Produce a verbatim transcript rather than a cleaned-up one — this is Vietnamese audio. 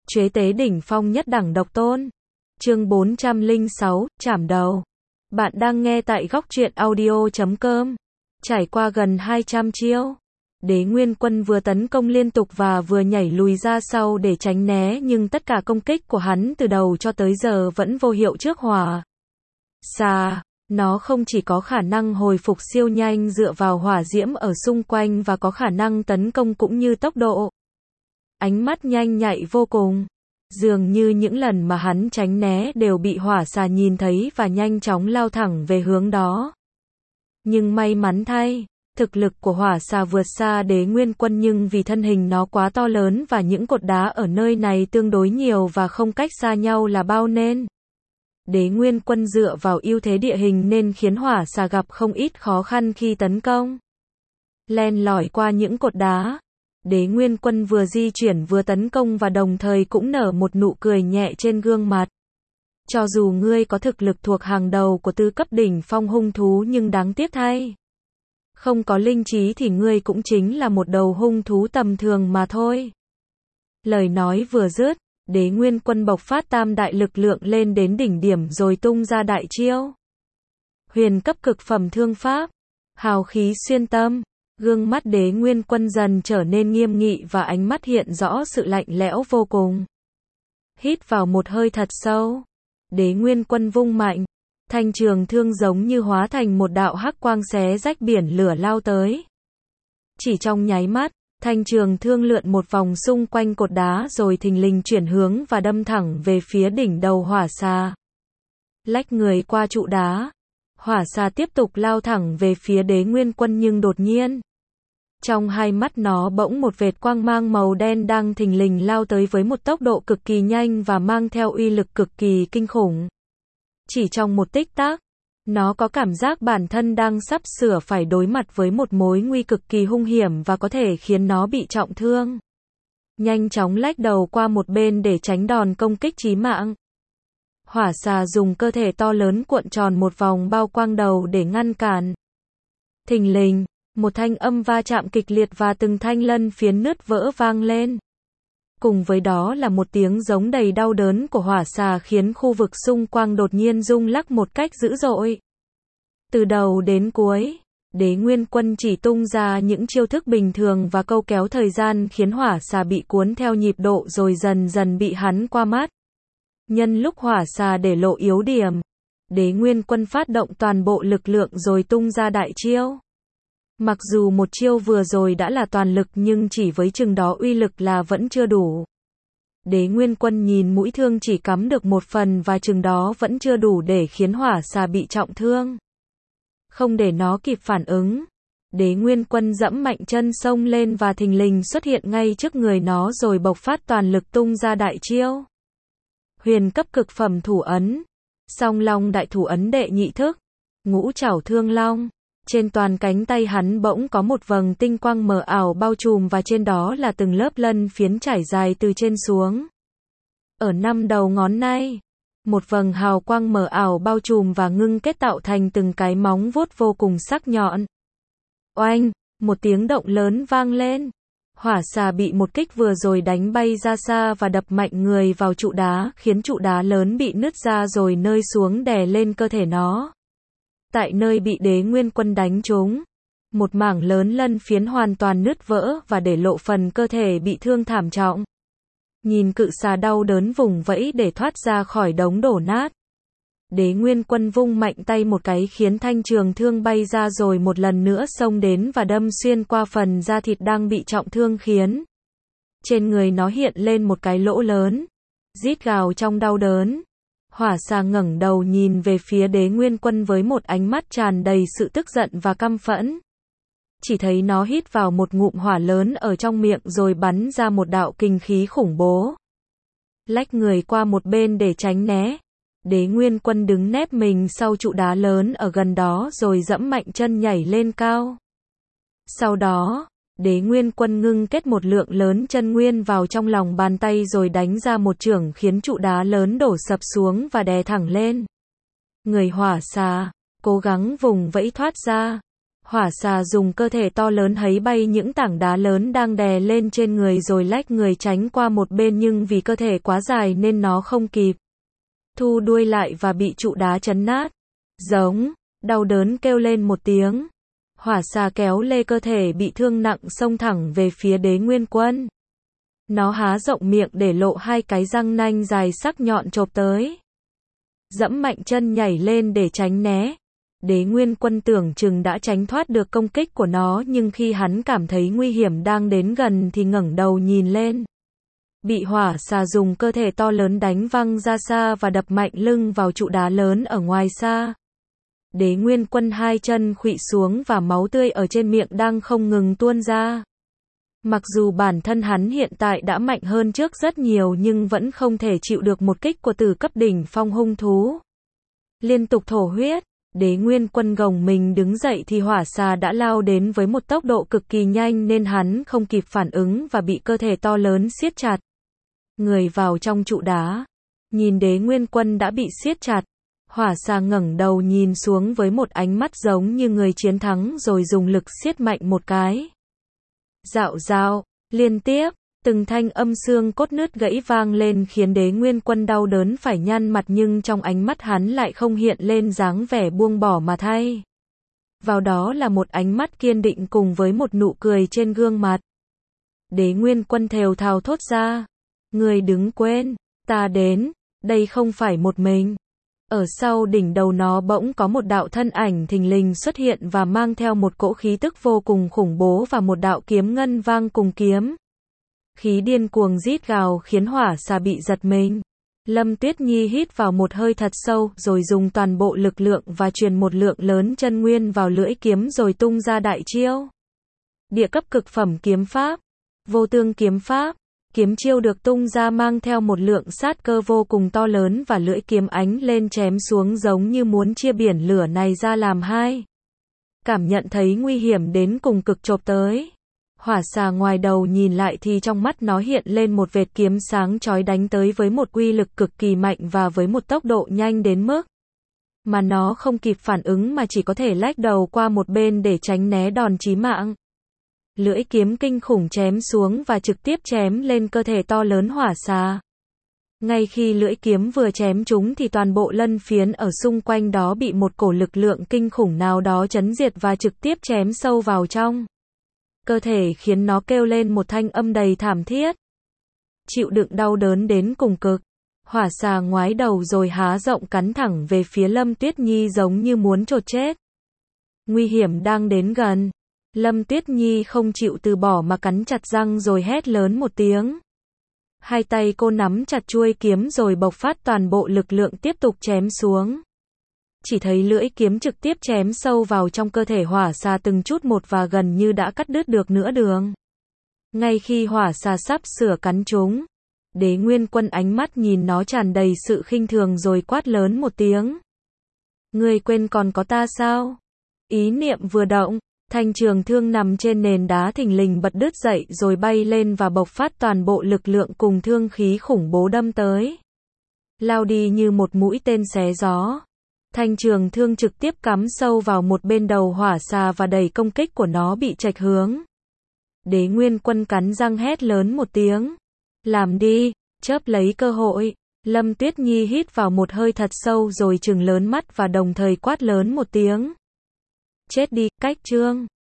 Chế tế đỉnh phong nhất đẳng độc tôn. Chương bốn trăm lẻ sáu, chảm đầu. Bạn đang nghe tại góc truyện audio chấm com. Trải qua gần hai trăm chiêu, Đế Nguyên Quân vừa tấn công liên tục và vừa nhảy lùi ra sau để tránh né, nhưng tất cả công kích của hắn từ đầu cho tới giờ vẫn vô hiệu trước hỏa xà. Nó không chỉ có khả năng hồi phục siêu nhanh dựa vào hỏa diễm ở xung quanh và có khả năng tấn công cũng như tốc độ. Ánh mắt nhanh nhạy vô cùng. Dường như những lần mà hắn tránh né đều bị hỏa xà nhìn thấy và nhanh chóng lao thẳng về hướng đó. Nhưng may mắn thay, thực lực của hỏa xà vượt xa Đế Nguyên Quân, nhưng vì thân hình nó quá to lớn và những cột đá ở nơi này tương đối nhiều và không cách xa nhau là bao nên Đế Nguyên Quân dựa vào ưu thế địa hình nên khiến hỏa xà gặp không ít khó khăn khi tấn công. Len lỏi qua những cột đá, Đế Nguyên Quân vừa di chuyển vừa tấn công và đồng thời cũng nở một nụ cười nhẹ trên gương mặt. Cho dù ngươi có thực lực thuộc hàng đầu của tứ cấp đỉnh phong hung thú, nhưng đáng tiếc thay, không có linh trí thì ngươi cũng chính là một đầu hung thú tầm thường mà thôi. Lời nói vừa dứt, Đế Nguyên Quân bộc phát tam đại lực lượng lên đến đỉnh điểm rồi tung ra đại chiêu. Huyền cấp cực phẩm thương pháp, hào khí xuyên tâm. Gương mắt Đế Nguyên Quân dần trở nên nghiêm nghị và ánh mắt hiện rõ sự lạnh lẽo vô cùng. Hít vào một hơi thật sâu, Đế Nguyên Quân vung mạnh, thanh trường thương giống như hóa thành một đạo hắc quang xé rách biển lửa lao tới. Chỉ trong nháy mắt, thanh trường thương lượn một vòng xung quanh cột đá rồi thình lình chuyển hướng và đâm thẳng về phía đỉnh đầu hỏa xà. Lách người qua trụ đá, hỏa xà tiếp tục lao thẳng về phía Đế Nguyên Quân, nhưng đột nhiên, trong hai mắt nó bỗng một vệt quang mang màu đen đang thình lình lao tới với một tốc độ cực kỳ nhanh và mang theo uy lực cực kỳ kinh khủng. Chỉ trong một tích tắc, nó có cảm giác bản thân đang sắp sửa phải đối mặt với một mối nguy cực kỳ hung hiểm và có thể khiến nó bị trọng thương. Nhanh chóng lách đầu qua một bên để tránh đòn công kích chí mạng. Hỏa xà dùng cơ thể to lớn cuộn tròn một vòng bao quang đầu để ngăn cản. Thình lình, một thanh âm va chạm kịch liệt và từng thanh lân phiến nứt vỡ vang lên. Cùng với đó là một tiếng giống đầy đau đớn của hỏa xà khiến khu vực xung quanh đột nhiên rung lắc một cách dữ dội. Từ đầu đến cuối, Đế Nguyên Quân chỉ tung ra những chiêu thức bình thường và câu kéo thời gian khiến hỏa xà bị cuốn theo nhịp độ rồi dần dần bị hắn qua mắt. Nhân lúc hỏa xà để lộ yếu điểm, Đế Nguyên Quân phát động toàn bộ lực lượng rồi tung ra đại chiêu. Mặc dù một chiêu vừa rồi đã là toàn lực nhưng chỉ với chừng đó uy lực là vẫn chưa đủ. Đế Nguyên Quân nhìn mũi thương chỉ cắm được một phần và chừng đó vẫn chưa đủ để khiến hỏa xà bị trọng thương. Không để nó kịp phản ứng, Đế Nguyên Quân giẫm mạnh chân xông lên và thình lình xuất hiện ngay trước người nó rồi bộc phát toàn lực tung ra đại chiêu. Huyền cấp cực phẩm thủ ấn, Song Long đại thủ ấn đệ nhị thức, Ngũ Trảo Thương Long. Trên toàn cánh tay hắn bỗng có một vầng tinh quang mờ ảo bao trùm và trên đó là từng lớp lân phiến trải dài từ trên xuống. Ở năm đầu ngón tay, một vầng hào quang mờ ảo bao trùm và ngưng kết tạo thành từng cái móng vuốt vô cùng sắc nhọn. Oanh, một tiếng động lớn vang lên. Hỏa xà bị một kích vừa rồi đánh bay ra xa và đập mạnh người vào trụ đá, khiến trụ đá lớn bị nứt ra rồi rơi xuống đè lên cơ thể nó. Tại nơi bị Đế Nguyên Quân đánh trúng, một mảng lớn lân phiến hoàn toàn nứt vỡ và để lộ phần cơ thể bị thương thảm trọng. Nhìn cự xà đau đớn vùng vẫy để thoát ra khỏi đống đổ nát, Đế Nguyên Quân vung mạnh tay một cái khiến thanh trường thương bay ra rồi một lần nữa xông đến và đâm xuyên qua phần da thịt đang bị trọng thương, khiến trên người nó hiện lên một cái lỗ lớn. Rít gào trong đau đớn, hỏa xà ngẩng đầu nhìn về phía Đế Nguyên Quân với một ánh mắt tràn đầy sự tức giận và căm phẫn. Chỉ thấy nó hít vào một ngụm hỏa lớn ở trong miệng rồi bắn ra một đạo kình khí khủng bố. Lách người qua một bên để tránh né, Đế Nguyên Quân đứng nép mình sau trụ đá lớn ở gần đó rồi giẫm mạnh chân nhảy lên cao. Sau đó, Đế Nguyên Quân ngưng kết một lượng lớn chân nguyên vào trong lòng bàn tay rồi đánh ra một chưởng khiến trụ đá lớn đổ sập xuống và đè thẳng lên người hỏa xà, cố gắng vùng vẫy thoát ra. Hỏa xà dùng cơ thể to lớn hấy bay những tảng đá lớn đang đè lên trên người rồi lách người tránh qua một bên, nhưng vì cơ thể quá dài nên nó không kịp thu đuôi lại và bị trụ đá chấn nát. Giống, đau đớn kêu lên một tiếng. Hỏa xà kéo lê cơ thể bị thương nặng xông thẳng về phía Đế Nguyên Quân. Nó há rộng miệng để lộ hai cái răng nanh dài sắc nhọn chộp tới. Dẫm mạnh chân nhảy lên để tránh né. Đế Nguyên Quân tưởng chừng đã tránh thoát được công kích của nó, nhưng khi hắn cảm thấy nguy hiểm đang đến gần thì ngẩng đầu nhìn lên. Bị hỏa xà dùng cơ thể to lớn đánh văng ra xa và đập mạnh lưng vào trụ đá lớn ở ngoài xa. Đế Nguyên Quân hai chân khuỵu xuống và máu tươi ở trên miệng đang không ngừng tuôn ra. Mặc dù bản thân hắn hiện tại đã mạnh hơn trước rất nhiều nhưng vẫn không thể chịu được một kích của tử cấp đỉnh phong hung thú. Liên tục thổ huyết, Đế Nguyên Quân gồng mình đứng dậy thì hỏa xà đã lao đến với một tốc độ cực kỳ nhanh nên hắn không kịp phản ứng và bị cơ thể to lớn siết chặt người vào trong trụ đá. Nhìn Đế Nguyên Quân đã bị siết chặt, hỏa xà ngẩng đầu nhìn xuống với một ánh mắt giống như người chiến thắng rồi dùng lực siết mạnh một cái. Rạo rạo, liên tiếp, từng thanh âm xương cốt nứt gãy vang lên khiến Đế Nguyên Quân đau đớn phải nhăn mặt, nhưng trong ánh mắt hắn lại không hiện lên dáng vẻ buông bỏ mà thay vào đó là một ánh mắt kiên định cùng với một nụ cười trên gương mặt. Đế Nguyên Quân thều thào thốt ra, người đừng quên, ta đến, đây không phải một mình. Ở sau đỉnh đầu nó bỗng có một đạo thân ảnh thình lình xuất hiện và mang theo một cỗ khí tức vô cùng khủng bố và một đạo kiếm ngân vang cùng kiếm. Khí điên cuồng rít gào khiến hỏa xà bị giật mình. Lâm Tuyết Nhi hít vào một hơi thật sâu rồi dùng toàn bộ lực lượng và truyền một lượng lớn chân nguyên vào lưỡi kiếm rồi tung ra đại chiêu. Địa cấp cực phẩm kiếm pháp, vô tương kiếm pháp. Kiếm chiêu được tung ra mang theo một lượng sát cơ vô cùng to lớn và lưỡi kiếm ánh lên chém xuống giống như muốn chia biển lửa này ra làm hai. Cảm nhận thấy nguy hiểm đến cùng cực chộp tới. Hỏa xà ngoài đầu nhìn lại thì trong mắt nó hiện lên một vệt kiếm sáng chói đánh tới với một uy lực cực kỳ mạnh và với một tốc độ nhanh đến mức mà nó không kịp phản ứng mà chỉ có thể lách đầu qua một bên để tránh né đòn chí mạng. Lưỡi kiếm kinh khủng chém xuống và trực tiếp chém lên cơ thể to lớn hỏa xà. Ngay khi lưỡi kiếm vừa chém trúng thì toàn bộ lân phiến ở xung quanh đó bị một cổ lực lượng kinh khủng nào đó chấn diệt và trực tiếp chém sâu vào trong cơ thể khiến nó kêu lên một thanh âm đầy thảm thiết. Chịu đựng đau đớn đến cùng cực, hỏa xà ngoái đầu rồi há rộng cắn thẳng về phía Lâm Tuyết Nhi giống như muốn chột chết. Nguy hiểm đang đến gần. Lâm Tuyết Nhi không chịu từ bỏ mà cắn chặt răng rồi hét lớn một tiếng. Hai tay cô nắm chặt chuôi kiếm rồi bộc phát toàn bộ lực lượng tiếp tục chém xuống. Chỉ thấy lưỡi kiếm trực tiếp chém sâu vào trong cơ thể hỏa xà từng chút một và gần như đã cắt đứt được nửa đường. Ngay khi hỏa xà sắp sửa cắn trúng, Đế Nguyên Quân ánh mắt nhìn nó tràn đầy sự khinh thường rồi quát lớn một tiếng. Ngươi quên còn có ta sao? Ý niệm vừa động, thanh trường thương nằm trên nền đá thình lình bật đứt dậy rồi bay lên và bộc phát toàn bộ lực lượng cùng thương khí khủng bố đâm tới. Lao đi như một mũi tên xé gió. Thanh trường thương trực tiếp cắm sâu vào một bên đầu hỏa xà và đẩy công kích của nó bị chệch hướng. Đế Nguyên Quân cắn răng hét lớn một tiếng. Làm đi, chớp lấy cơ hội. Lâm Tuyết Nhi hít vào một hơi thật sâu rồi trừng lớn mắt và đồng thời quát lớn một tiếng. Chết đi, cách trương.